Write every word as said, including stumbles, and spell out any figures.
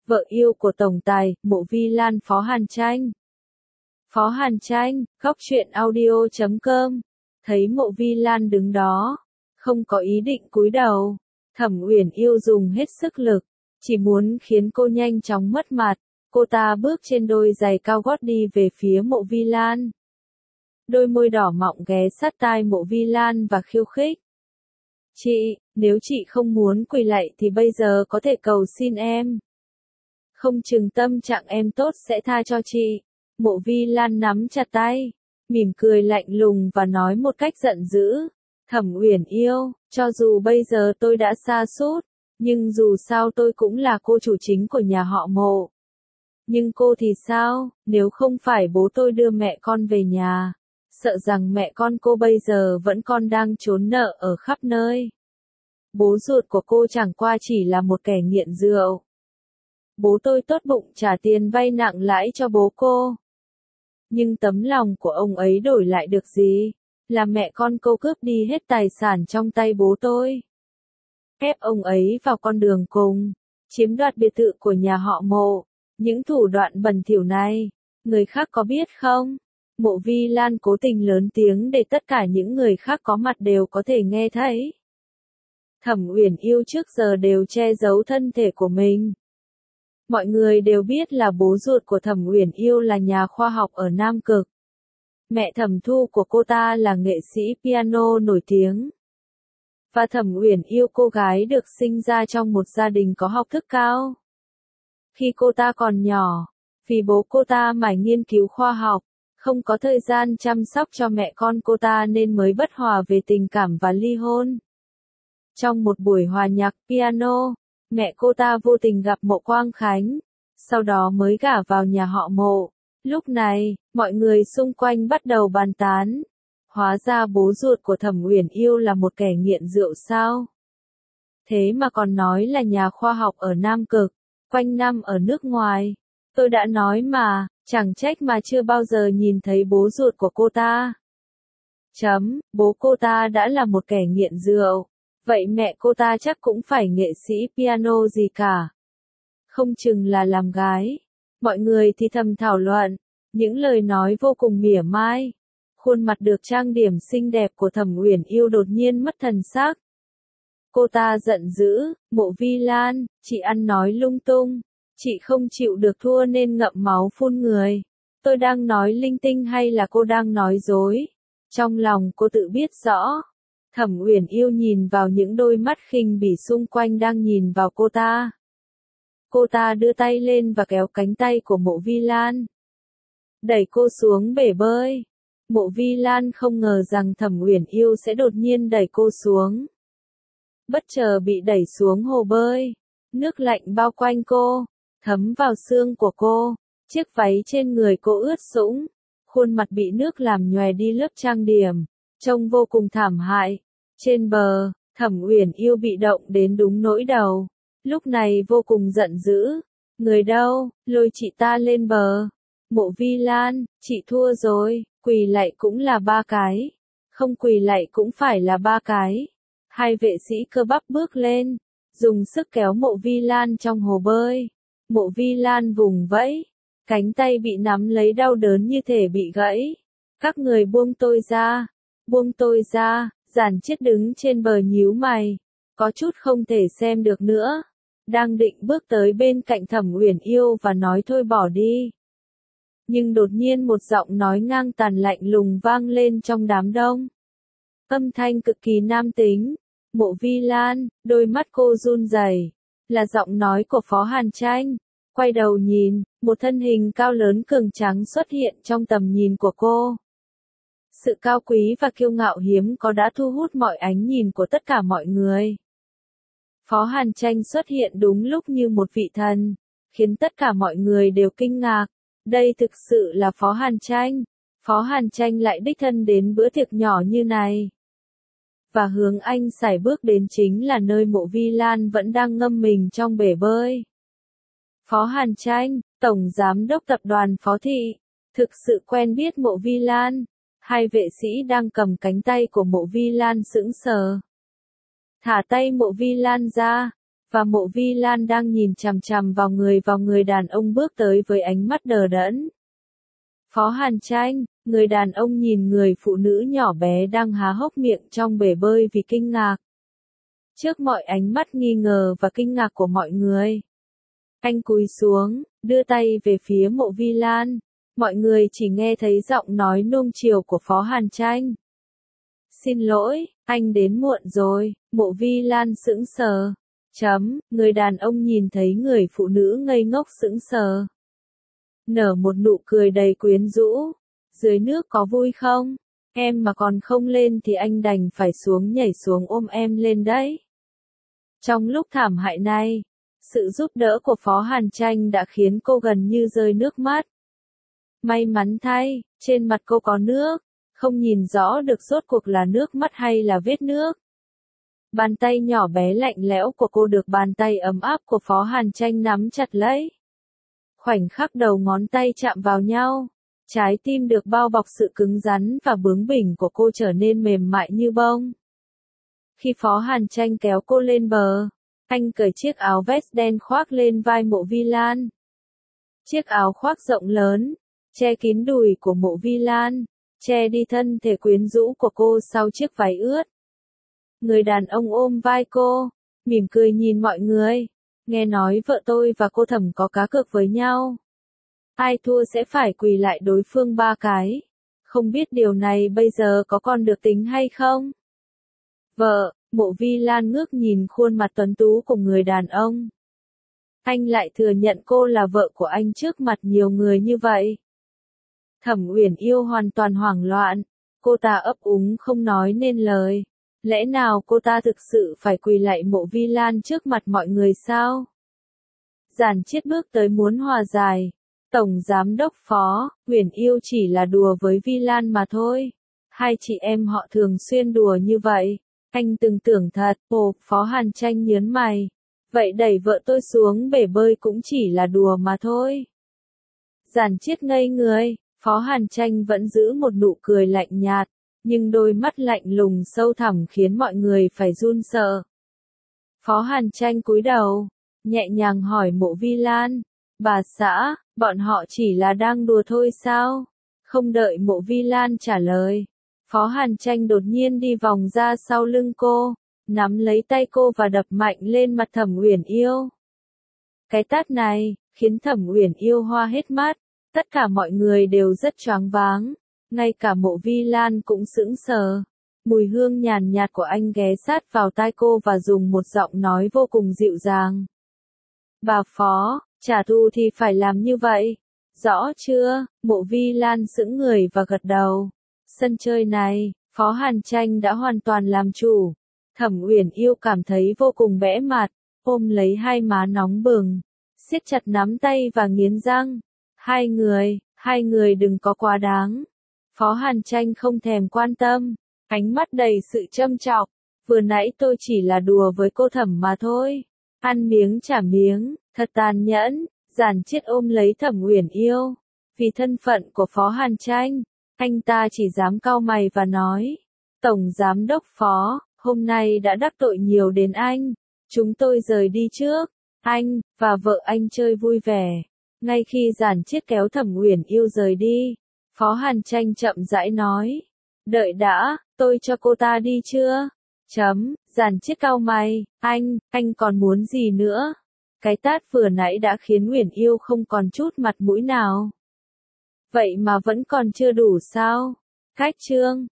vợ yêu của tổng tài, Mộ Vi Lan Phó Hàn Tranh. Phó Hàn Tranh, góc truyện audio chấm com. Thấy Mộ Vi Lan đứng đó, không có ý định cúi đầu, Thẩm Uyển Yêu dùng hết sức lực, chỉ muốn khiến cô nhanh chóng mất mặt. Cô ta bước trên đôi giày cao gót đi về phía Mộ Vi Lan. Đôi môi đỏ mọng ghé sát tai Mộ Vi Lan và khiêu khích. Chị, nếu chị không muốn quỳ lạy thì bây giờ có thể cầu xin em. Không chừng tâm trạng em tốt sẽ tha cho chị. Mộ Vi Lan nắm chặt tay, mỉm cười lạnh lùng và nói một cách giận dữ. Thẩm Uyển Yêu, cho dù bây giờ tôi đã sa sút, nhưng dù sao tôi cũng là cô chủ chính của nhà họ Mộ. Nhưng cô thì sao, nếu không phải bố tôi đưa mẹ con về nhà, sợ rằng mẹ con cô bây giờ vẫn còn đang trốn nợ ở khắp nơi. Bố ruột của cô chẳng qua chỉ là một kẻ nghiện rượu. Bố tôi tốt bụng trả tiền vay nặng lãi cho bố cô. Nhưng tấm lòng của ông ấy đổi lại được gì? Là mẹ con cô cướp đi hết tài sản trong tay bố tôi. Ép ông ấy vào con đường cùng, chiếm đoạt biệt thự của nhà họ Mộ. Những thủ đoạn bẩn thỉu này, người khác có biết không? Mộ Vi Lan cố tình lớn tiếng để tất cả những người khác có mặt đều có thể nghe thấy. Thẩm Uyển Yêu trước giờ đều che giấu thân thể của mình. Mọi người đều biết là bố ruột của Thẩm Uyển Yêu là nhà khoa học ở Nam Cực. Mẹ Thẩm Thu của cô ta là nghệ sĩ piano nổi tiếng. Và Thẩm Uyển Yêu cô gái được sinh ra trong một gia đình có học thức cao. Khi cô ta còn nhỏ, vì bố cô ta mải nghiên cứu khoa học, không có thời gian chăm sóc cho mẹ con cô ta nên mới bất hòa về tình cảm và ly hôn. Trong một buổi hòa nhạc piano, mẹ cô ta vô tình gặp Mộ Quang Khánh, sau đó mới gả vào nhà họ Mộ. Lúc này, mọi người xung quanh bắt đầu bàn tán. Hóa ra bố ruột của Thẩm Uyển Yêu là một kẻ nghiện rượu sao? Thế mà còn nói là nhà khoa học ở Nam Cực, quanh năm ở nước ngoài. Tôi đã nói mà, chẳng trách mà chưa bao giờ nhìn thấy bố ruột của cô ta. Chấm, bố cô ta đã là một kẻ nghiện rượu. Vậy mẹ cô ta chắc cũng phải nghệ sĩ piano gì cả. Không chừng là làm gái. Mọi người thì thầm thảo luận, những lời nói vô cùng mỉa mai. Khuôn mặt được trang điểm xinh đẹp của Thẩm Uyển Yêu đột nhiên mất thần sắc. Cô ta giận dữ, Mộ Vi Lan, chị ăn nói lung tung. Chị không chịu được thua nên ngậm máu phun người. Tôi đang nói linh tinh hay là cô đang nói dối? Trong lòng cô tự biết rõ. Thẩm Uyển Yêu nhìn vào những đôi mắt khinh bỉ xung quanh đang nhìn vào cô ta. Cô ta đưa tay lên và kéo cánh tay của Mộ Vi Lan. Đẩy cô xuống bể bơi. Mộ Vi Lan không ngờ rằng Thẩm Uyển Yêu sẽ đột nhiên đẩy cô xuống. Bất chợt bị đẩy xuống hồ bơi. Nước lạnh bao quanh cô, thấm vào xương của cô. Chiếc váy trên người cô ướt sũng. Khuôn mặt bị nước làm nhòe đi lớp trang điểm. Trông vô cùng thảm hại. Trên bờ, Thẩm Uyển Yêu bị động đến đúng nỗi đầu. Lúc này vô cùng giận dữ. Người đâu, lôi chị ta lên bờ. Mộ Vi Lan, chị thua rồi, quỳ lạy cũng là ba cái. Không quỳ lạy cũng phải là ba cái. Hai vệ sĩ cơ bắp bước lên, dùng sức kéo Mộ Vi Lan trong hồ bơi. Mộ Vi Lan vùng vẫy, cánh tay bị nắm lấy đau đớn như thể bị gãy. Các người buông tôi ra, buông tôi ra. Giản Chiết đứng trên bờ nhíu mày, có chút không thể xem được nữa. Đang định bước tới bên cạnh Thẩm Uyển Yêu và nói thôi bỏ đi. Nhưng đột nhiên một giọng nói ngang tàn lạnh lùng vang lên trong đám đông. Âm thanh cực kỳ nam tính. Mộ Vi Lan, đôi mắt cô run rẩy. Là giọng nói của Phó Hàn Tranh. Quay đầu nhìn, một thân hình cao lớn cường tráng xuất hiện trong tầm nhìn của cô. Sự cao quý và kiêu ngạo hiếm có đã thu hút mọi ánh nhìn của tất cả mọi người. Phó Hàn Tranh xuất hiện đúng lúc như một vị thần, khiến tất cả mọi người đều kinh ngạc. Đây thực sự là Phó Hàn Tranh. Phó Hàn Tranh lại đích thân đến bữa tiệc nhỏ như này. Và hướng anh sải bước đến chính là nơi Mộ Vi Lan vẫn đang ngâm mình trong bể bơi. Phó Hàn Tranh, Tổng Giám đốc Tập đoàn Phó Thị, thực sự quen biết Mộ Vi Lan. Hai vệ sĩ đang cầm cánh tay của Mộ Vi Lan sững sờ. Thả tay Mộ Vi Lan ra, Và Mộ Vi Lan đang nhìn chằm chằm vào người vào người đàn ông bước tới với ánh mắt đờ đẫn. Phó Hàn Tranh, người đàn ông nhìn người phụ nữ nhỏ bé đang há hốc miệng trong bể bơi vì kinh ngạc. Trước mọi ánh mắt nghi ngờ và kinh ngạc của mọi người, anh cúi xuống, đưa tay về phía Mộ Vi Lan. Mọi người chỉ nghe thấy giọng nói nuông chiều của Phó Hàn Tranh. Xin lỗi, anh đến muộn rồi. Mộ Vi Lan sững sờ. Chấm, người đàn ông nhìn thấy người phụ nữ ngây ngốc sững sờ, nở một nụ cười đầy quyến rũ. Dưới nước có vui không? Em mà còn không lên thì anh đành phải xuống nhảy xuống ôm em lên đấy. Trong lúc thảm hại này, sự giúp đỡ của Phó Hàn Tranh đã khiến cô gần như rơi nước mắt. May mắn thay, trên mặt cô có nước, không nhìn rõ được rốt cuộc là nước mắt hay là vết nước. Bàn tay nhỏ bé lạnh lẽo của cô được bàn tay ấm áp của Phó Hàn Tranh nắm chặt lấy. Khoảnh khắc đầu ngón tay chạm vào nhau, trái tim được bao bọc sự cứng rắn và bướng bỉnh của cô trở nên mềm mại như bông. Khi Phó Hàn Tranh kéo cô lên bờ, anh cởi chiếc áo vest đen khoác lên vai Mộ Vi Lan. Chiếc áo khoác rộng lớn, che kín đùi của Mộ Vi Lan, che đi thân thể quyến rũ của cô sau chiếc váy ướt. Người đàn ông ôm vai cô, mỉm cười nhìn mọi người. Nghe nói vợ tôi và cô Thẩm có cá cược với nhau. Ai thua sẽ phải quỳ lại đối phương ba cái. Không biết điều này bây giờ có còn được tính hay không? Vợ, Mộ Vi Lan ngước nhìn khuôn mặt tuấn tú của người đàn ông. Anh lại thừa nhận cô là vợ của anh trước mặt nhiều người như vậy. Thẩm Uyển Yêu hoàn toàn hoảng loạn. Cô ta ấp úng không nói nên lời. Lẽ nào cô ta thực sự phải quỳ lạy Mộ Vi Lan trước mặt mọi người sao? Giản Chiết bước tới muốn hòa giải. Tổng Giám đốc Phó, Uyển Yêu chỉ là đùa với Vi Lan mà thôi. Hai chị em họ thường xuyên đùa như vậy. Anh từng tưởng thật. Ồ, Phó Hàn Tranh nhớn mày. Vậy đẩy vợ tôi xuống bể bơi cũng chỉ là đùa mà thôi. Giản Chiết ngây người. Phó Hàn Tranh vẫn giữ một nụ cười lạnh nhạt, nhưng đôi mắt lạnh lùng sâu thẳm khiến mọi người phải run sợ. Phó Hàn Tranh cúi đầu, nhẹ nhàng hỏi Mộ Vi Lan, bà xã, bọn họ chỉ là đang đùa thôi sao? Không đợi Mộ Vi Lan trả lời, Phó Hàn Tranh đột nhiên đi vòng ra sau lưng cô, nắm lấy tay cô và đập mạnh lên mặt Thẩm Uyển Yêu. Cái tát này, khiến Thẩm Uyển Yêu hoa hết mắt, tất cả mọi người đều rất choáng váng. Ngay cả Mộ Vi Lan cũng sững sờ. Mùi hương nhàn nhạt của anh ghé sát vào tai cô và dùng một giọng nói vô cùng dịu dàng. Bà Phó, trả thù thì phải làm như vậy. Rõ chưa? Mộ Vi Lan sững người và gật đầu. Sân chơi này, Phó Hàn Tranh đã hoàn toàn làm chủ. Thẩm Uyển Yêu cảm thấy vô cùng bẽ mặt, ôm lấy hai má nóng bừng, siết chặt nắm tay và nghiến răng. Hai người, hai người đừng có quá đáng. Phó Hàn Tranh không thèm quan tâm, ánh mắt đầy sự châm chọc. Vừa nãy tôi chỉ là đùa với cô Thẩm mà thôi. Ăn miếng trả miếng, thật tàn nhẫn. Giản Chiết ôm lấy Thẩm Uyển Yêu. Vì thân phận của Phó Hàn Tranh, anh ta chỉ dám cau mày và nói. Tổng Giám đốc Phó, hôm nay đã đắc tội nhiều đến anh. Chúng tôi rời đi trước. Anh, và vợ anh chơi vui vẻ. Ngay khi Giản Chiết kéo Thẩm Uyển Yêu rời đi, Phó Hàn Tranh chậm rãi nói. Đợi đã, tôi cho cô ta đi chưa? Chấm, Giản Chiết cau mày, anh, anh còn muốn gì nữa? Cái tát vừa nãy đã khiến Uyển Yêu không còn chút mặt mũi nào. Vậy mà vẫn còn chưa đủ sao? Cách chương